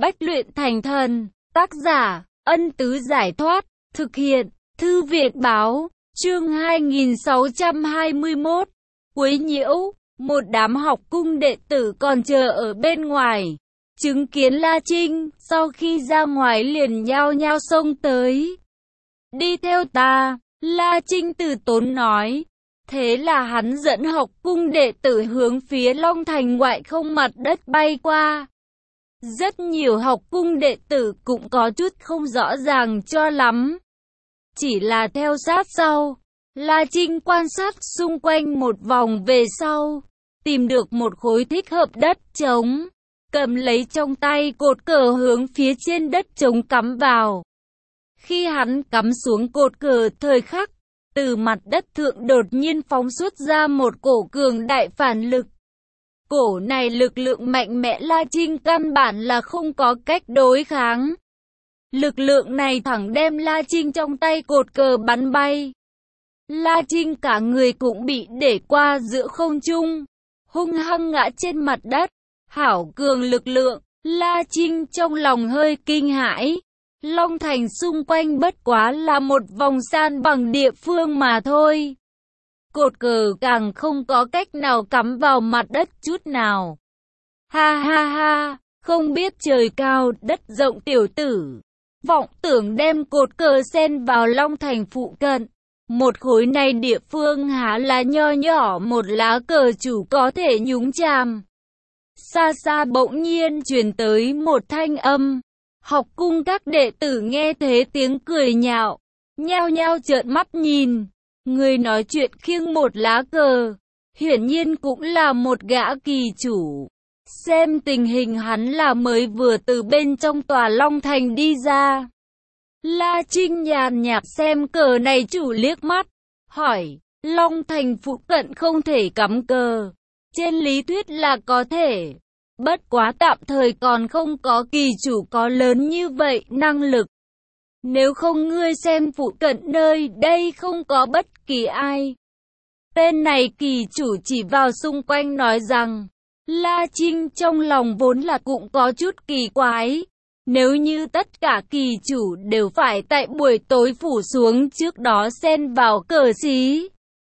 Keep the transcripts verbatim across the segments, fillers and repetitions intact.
bách luyện thành thần. Tác giả, Ân Tứ Giải Thoát. Thực hiện, Thư viện Báo. Chương hai nghìn sáu trăm hai mươi mốt. Quấy nhiễu. Một đám học cung đệ tử còn chờ ở bên ngoài. Chứng kiến La Trinh, sau khi ra ngoài liền nhao nhao xông tới. Đi theo ta, La Trinh từ tốn nói. Thế là hắn dẫn học cung đệ tử hướng phía Long Thành ngoại không mặt đất bay qua. Rất nhiều học cung đệ tử cũng có chút không rõ ràng cho lắm. Chỉ là theo sát sau, La Trinh quan sát xung quanh một vòng về sau, tìm được một khối thích hợp đất trống, cầm lấy trong tay cột cờ hướng phía trên đất trống cắm vào. Khi hắn cắm xuống cột cờ thời khắc, từ mặt đất thượng đột nhiên phóng xuất ra một cổ cường đại phản lực. Cổ này lực lượng mạnh mẽ La Trinh căn bản là không có cách đối kháng. Lực lượng này thẳng đem La Trinh trong tay cột cờ bắn bay. La Trinh cả người cũng bị để qua giữa không trung, hung hăng ngã trên mặt đất. Hảo cường lực lượng, La Trinh trong lòng hơi kinh hãi. Long Thành xung quanh bất quá là một vòng san bằng địa phương mà thôi. Cột cờ càng không có cách nào cắm vào mặt đất chút nào. Ha ha ha, không biết trời cao đất rộng tiểu tử. Vọng tưởng đem cột cờ xen vào Long Thành phụ cận. Một khối này địa phương há là nho nhỏ một lá cờ chủ có thể nhúng chàm. Xa xa bỗng nhiên truyền tới một thanh âm. Học cung các đệ tử nghe thế tiếng cười nhạo, nhao nhao trợn mắt nhìn. Người nói chuyện khiêng một lá cờ, hiển nhiên cũng là một gã kỳ chủ. Xem tình hình hắn là mới vừa từ bên trong tòa Long Thành đi ra. La Trinh nhàn nhạt xem cờ này chủ liếc mắt, hỏi, Long Thành phụ cận không thể cắm cờ. Trên lý thuyết là có thể, bất quá tạm thời còn không có kỳ chủ có lớn như vậy năng lực. Nếu không ngươi xem phụ cận nơi đây không có bất kỳ ai. Tên này kỳ chủ chỉ vào xung quanh nói rằng, La Trinh trong lòng vốn là cũng có chút kỳ quái. Nếu như tất cả kỳ chủ đều phải tại buổi tối phủ xuống trước đó xen vào cờ xí,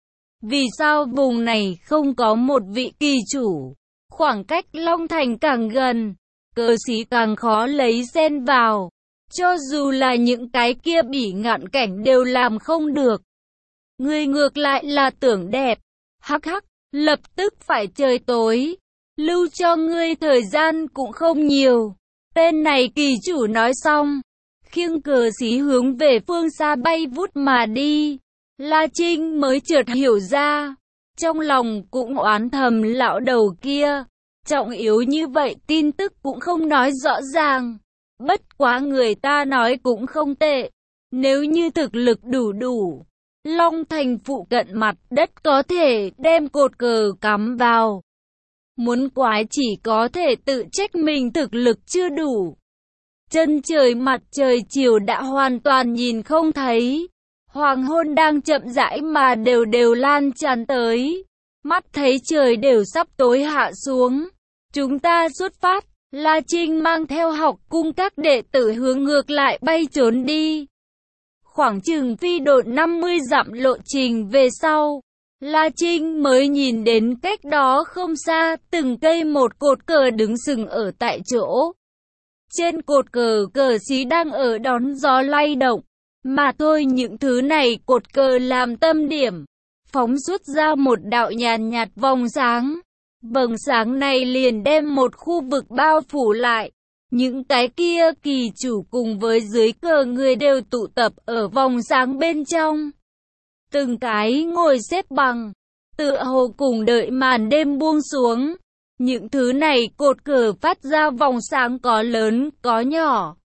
vì sao vùng này không có một vị kỳ chủ? Khoảng cách Long Thành càng gần, cờ xí càng khó lấy xen vào. Cho dù là những cái kia bỉ ngạn cảnh đều làm không được. Ngươi ngược lại là tưởng đẹp. Hắc hắc, lập tức phải trời tối. Lưu cho ngươi thời gian cũng không nhiều. Tên này kỳ chủ nói xong, khiêng cờ xí hướng về phương xa bay vút mà đi. La Trinh mới chợt hiểu ra. Trong lòng cũng oán thầm lão đầu kia. Trọng yếu như vậy tin tức cũng không nói rõ ràng. Bất quá người ta nói cũng không tệ. Nếu như thực lực đủ đủ, Long Thành phụ cận mặt đất có thể đem cột cờ cắm vào. Muốn quái chỉ có thể tự trách mình thực lực chưa đủ. Chân trời mặt trời chiều đã hoàn toàn nhìn không thấy. Hoàng hôn đang chậm rãi mà đều đều lan tràn tới. Mắt thấy trời đều sắp tối hạ xuống. Chúng ta xuất phát. La Trinh mang theo học cung các đệ tử hướng ngược lại bay trốn đi. Khoảng chừng phi độn năm mươi dặm lộ trình về sau, La Trinh mới nhìn đến cách đó không xa từng cây một cột cờ đứng sừng ở tại chỗ. Trên cột cờ cờ xí đang ở đón gió lay động, mà thôi những thứ này cột cờ làm tâm điểm, phóng xuất ra một đạo nhàn nhạt vòng sáng. Vầng sáng này liền đem một khu vực bao phủ lại. Những cái kia kỳ chủ cùng với dưới cờ người đều tụ tập ở vòng sáng bên trong. Từng cái ngồi xếp bằng, tựa hồ cùng đợi màn đêm buông xuống. Những thứ này cột cờ phát ra vòng sáng có lớn có nhỏ.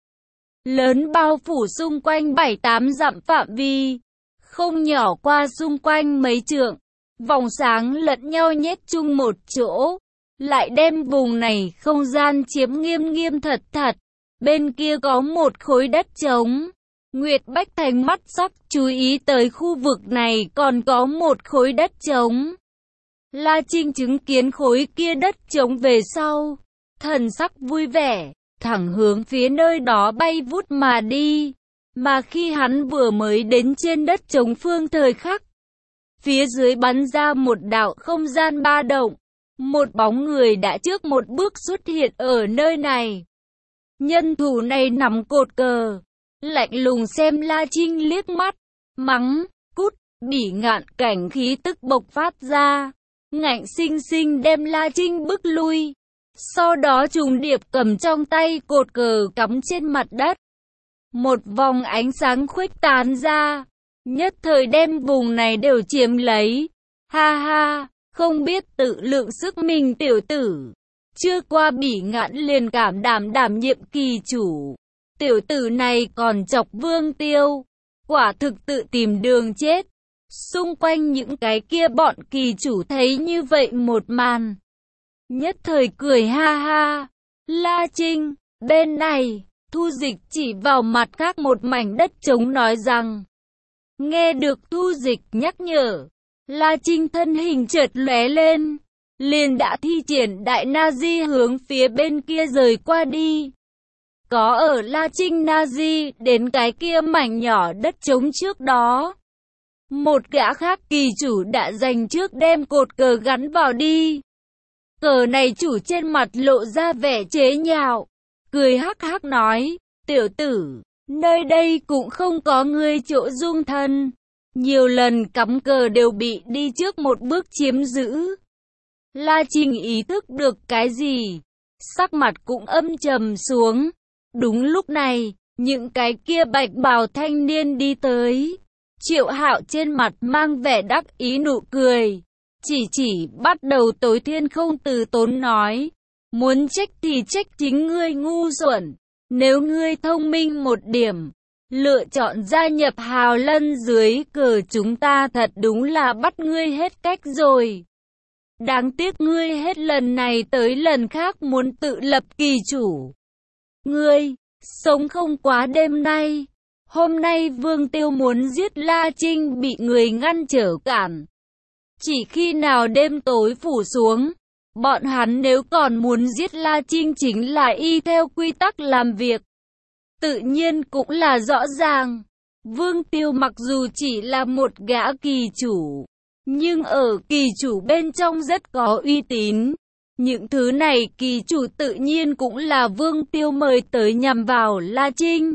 Lớn bao phủ xung quanh bảy tám dặm phạm vi, không nhỏ qua xung quanh mấy trượng. Vòng sáng lẫn nhau nhét chung một chỗ, lại đem vùng này không gian chiếm nghiêm nghiêm thật thật. Bên kia có một khối đất trống. Nguyệt Bách Thành mắt sắc chú ý tới khu vực này còn có một khối đất trống. La Trinh chứng kiến khối kia đất trống về sau, thần sắc vui vẻ, thẳng hướng phía nơi đó bay vút mà đi. Mà khi hắn vừa mới đến trên đất trống phương thời khắc, phía dưới bắn ra một đạo không gian ba động. Một bóng người đã trước một bước xuất hiện ở nơi này. Nhân thủ này nắm cột cờ, lạnh lùng xem La Trinh liếc mắt, mắng, cút, Bỉ Ngạn Cảnh khí tức bộc phát ra, ngạnh sinh sinh đem La Trinh bức lui. Sau đó trùng điệp cầm trong tay cột cờ cắm trên mặt đất. Một vòng ánh sáng khuếch tán ra, nhất thời đem vùng này đều chiếm lấy. Ha ha, không biết tự lượng sức mình tiểu tử. Chưa qua Bỉ Ngạn liền cảm đảm đảm nhiệm kỳ chủ. Tiểu tử này còn chọc Vương Tiêu, quả thực tự tìm đường chết. Xung quanh những cái kia bọn kỳ chủ thấy như vậy một màn, nhất thời cười ha ha. La Trinh, bên này, Thu Dịch chỉ vào mặt khác một mảnh đất trống nói rằng. Nghe được Thu Dịch nhắc nhở, La Trinh thân hình chợt lóe lên, liền đã thi triển đại na di hướng phía bên kia rời qua đi. Có ở La Trinh na di đến cái kia mảnh nhỏ đất trống trước đó, một gã khác kỳ chủ đã giành trước đem cột cờ gắn vào đi. Cờ này chủ trên mặt lộ ra vẻ chế nhạo, cười hắc hắc nói, tiểu tử, nơi đây cũng không có ngươi chỗ dung thân. Nhiều lần cắm cờ đều bị đi trước một bước chiếm giữ. La Trinh ý thức được cái gì, sắc mặt cũng âm trầm xuống. Đúng lúc này, những cái kia bạch bào thanh niên đi tới. Triệu Hạo trên mặt mang vẻ đắc ý nụ cười, chỉ chỉ bắt đầu Tối Thiên không từ tốn nói, muốn trách thì trách chính ngươi ngu xuẩn. Nếu ngươi thông minh một điểm, lựa chọn gia nhập Hào Lân dưới cờ chúng ta thật đúng là bắt ngươi hết cách rồi. Đáng tiếc ngươi hết lần này tới lần khác muốn tự lập kỳ chủ. Ngươi, sống không quá đêm nay. Hôm nay Vương Tiêu muốn giết La Trinh bị người ngăn trở cản. Chỉ khi nào đêm tối phủ xuống, bọn hắn nếu còn muốn giết La Trinh chính là y theo quy tắc làm việc. Tự nhiên cũng là rõ ràng, Vương Tiêu mặc dù chỉ là một gã kỳ chủ, nhưng ở kỳ chủ bên trong rất có uy tín. Những thứ này kỳ chủ tự nhiên cũng là Vương Tiêu mời tới nhằm vào La Trinh.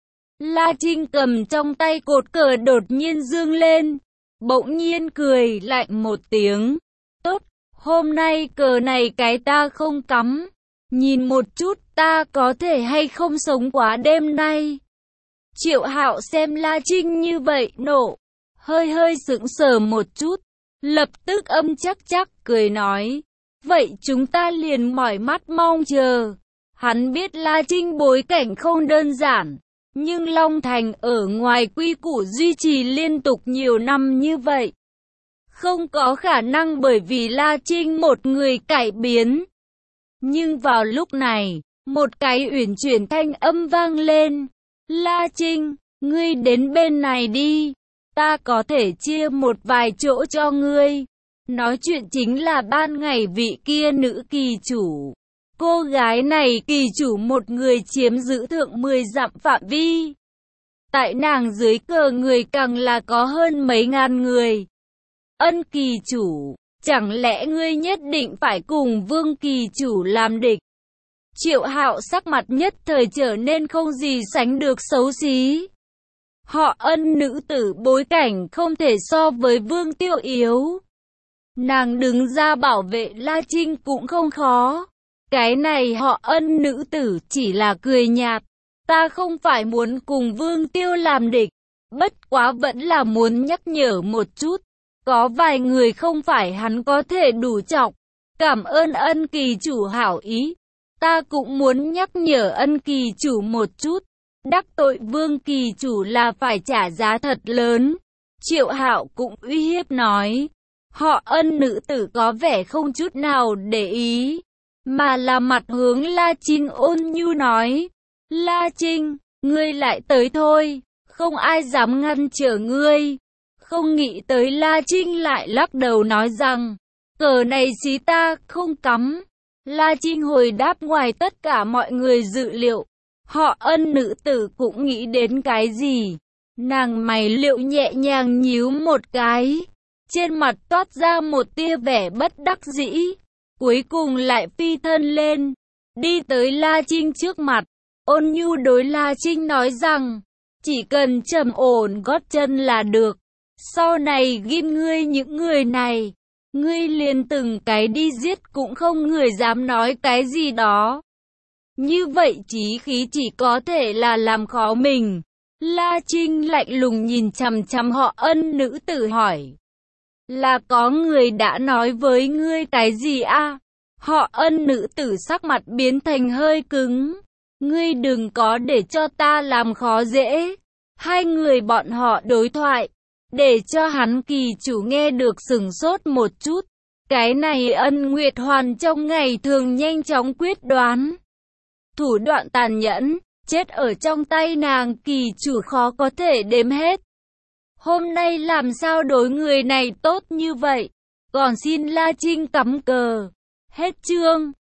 La Trinh cầm trong tay cột cờ đột nhiên dương lên, bỗng nhiên cười lạnh một tiếng. Tốt, hôm nay cờ này cái ta không cắm, nhìn một chút ta có thể hay không sống quá đêm nay. Triệu Hạo xem La Trinh như vậy nộ, hơi hơi sững sờ một chút, lập tức âm chắc chắc cười nói, vậy chúng ta liền mỏi mắt mong chờ. Hắn biết La Trinh bối cảnh không đơn giản, nhưng Long Thành ở ngoài quy củ duy trì liên tục nhiều năm như vậy, không có khả năng bởi vì La Trinh một người cải biến. Nhưng vào lúc này, một cái uyển chuyển thanh âm vang lên. La Trinh, ngươi đến bên này đi, ta có thể chia một vài chỗ cho ngươi. Nói chuyện chính là ban ngày vị kia nữ kỳ chủ. Cô gái này kỳ chủ một người chiếm giữ thượng mười dặm phạm vi. Tại nàng dưới cờ người càng là có hơn mấy ngàn người. Ân kỳ chủ, chẳng lẽ ngươi nhất định phải cùng Vương kỳ chủ làm địch? Triệu Hạo sắc mặt nhất thời trở nên không gì sánh được xấu xí. Họ Ân nữ tử bối cảnh không thể so với Vương Tiêu yếu. Nàng đứng ra bảo vệ La Trinh cũng không khó. Cái này họ Ân nữ tử chỉ là cười nhạt. Ta không phải muốn cùng Vương Tiêu làm địch, bất quá vẫn là muốn nhắc nhở một chút. Có vài người không phải hắn có thể đủ chọc. Cảm ơn Ân kỳ chủ hảo ý. Ta cũng muốn nhắc nhở Ân kỳ chủ một chút. Đắc tội Vương kỳ chủ là phải trả giá thật lớn. Triệu Hạo cũng uy hiếp nói. Họ Ân nữ tử có vẻ không chút nào để ý, mà là mặt hướng La Trinh ôn nhu nói. La Trinh, ngươi lại tới thôi, không ai dám ngăn trở ngươi. Không nghĩ tới La Trinh lại lắc đầu nói rằng, cờ này xí ta không cắm. La Trinh hồi đáp ngoài tất cả mọi người dự liệu. Họ Ân nữ tử cũng nghĩ đến cái gì? Nàng mày liễu nhẹ nhàng nhíu một cái. Trên mặt toát ra một tia vẻ bất đắc dĩ. Cuối cùng lại phi thân lên. Đi tới La Trinh trước mặt. Ôn nhu đối La Trinh nói rằng. Chỉ cần trầm ổn gót chân là được. Sau này ghim ngươi những người này. Ngươi liền từng cái đi giết cũng không người dám nói cái gì đó. Như vậy chí khí chỉ có thể là làm khó mình. La Trinh lạnh lùng nhìn chằm chằm họ Ân nữ tử hỏi. Là có người đã nói với ngươi cái gì a? Họ Ân nữ tử sắc mặt biến thành hơi cứng. Ngươi đừng có để cho ta làm khó dễ. Hai người bọn họ đối thoại. Để cho hắn kỳ chủ nghe được sửng sốt một chút. Cái này Ân Nguyệt Hoàn trong ngày thường nhanh chóng quyết đoán. Thủ đoạn tàn nhẫn, chết ở trong tay nàng kỳ chủ khó có thể đếm hết. Hôm nay làm sao đối người này tốt như vậy? Còn xin La Trinh cắm cờ. Hết chương.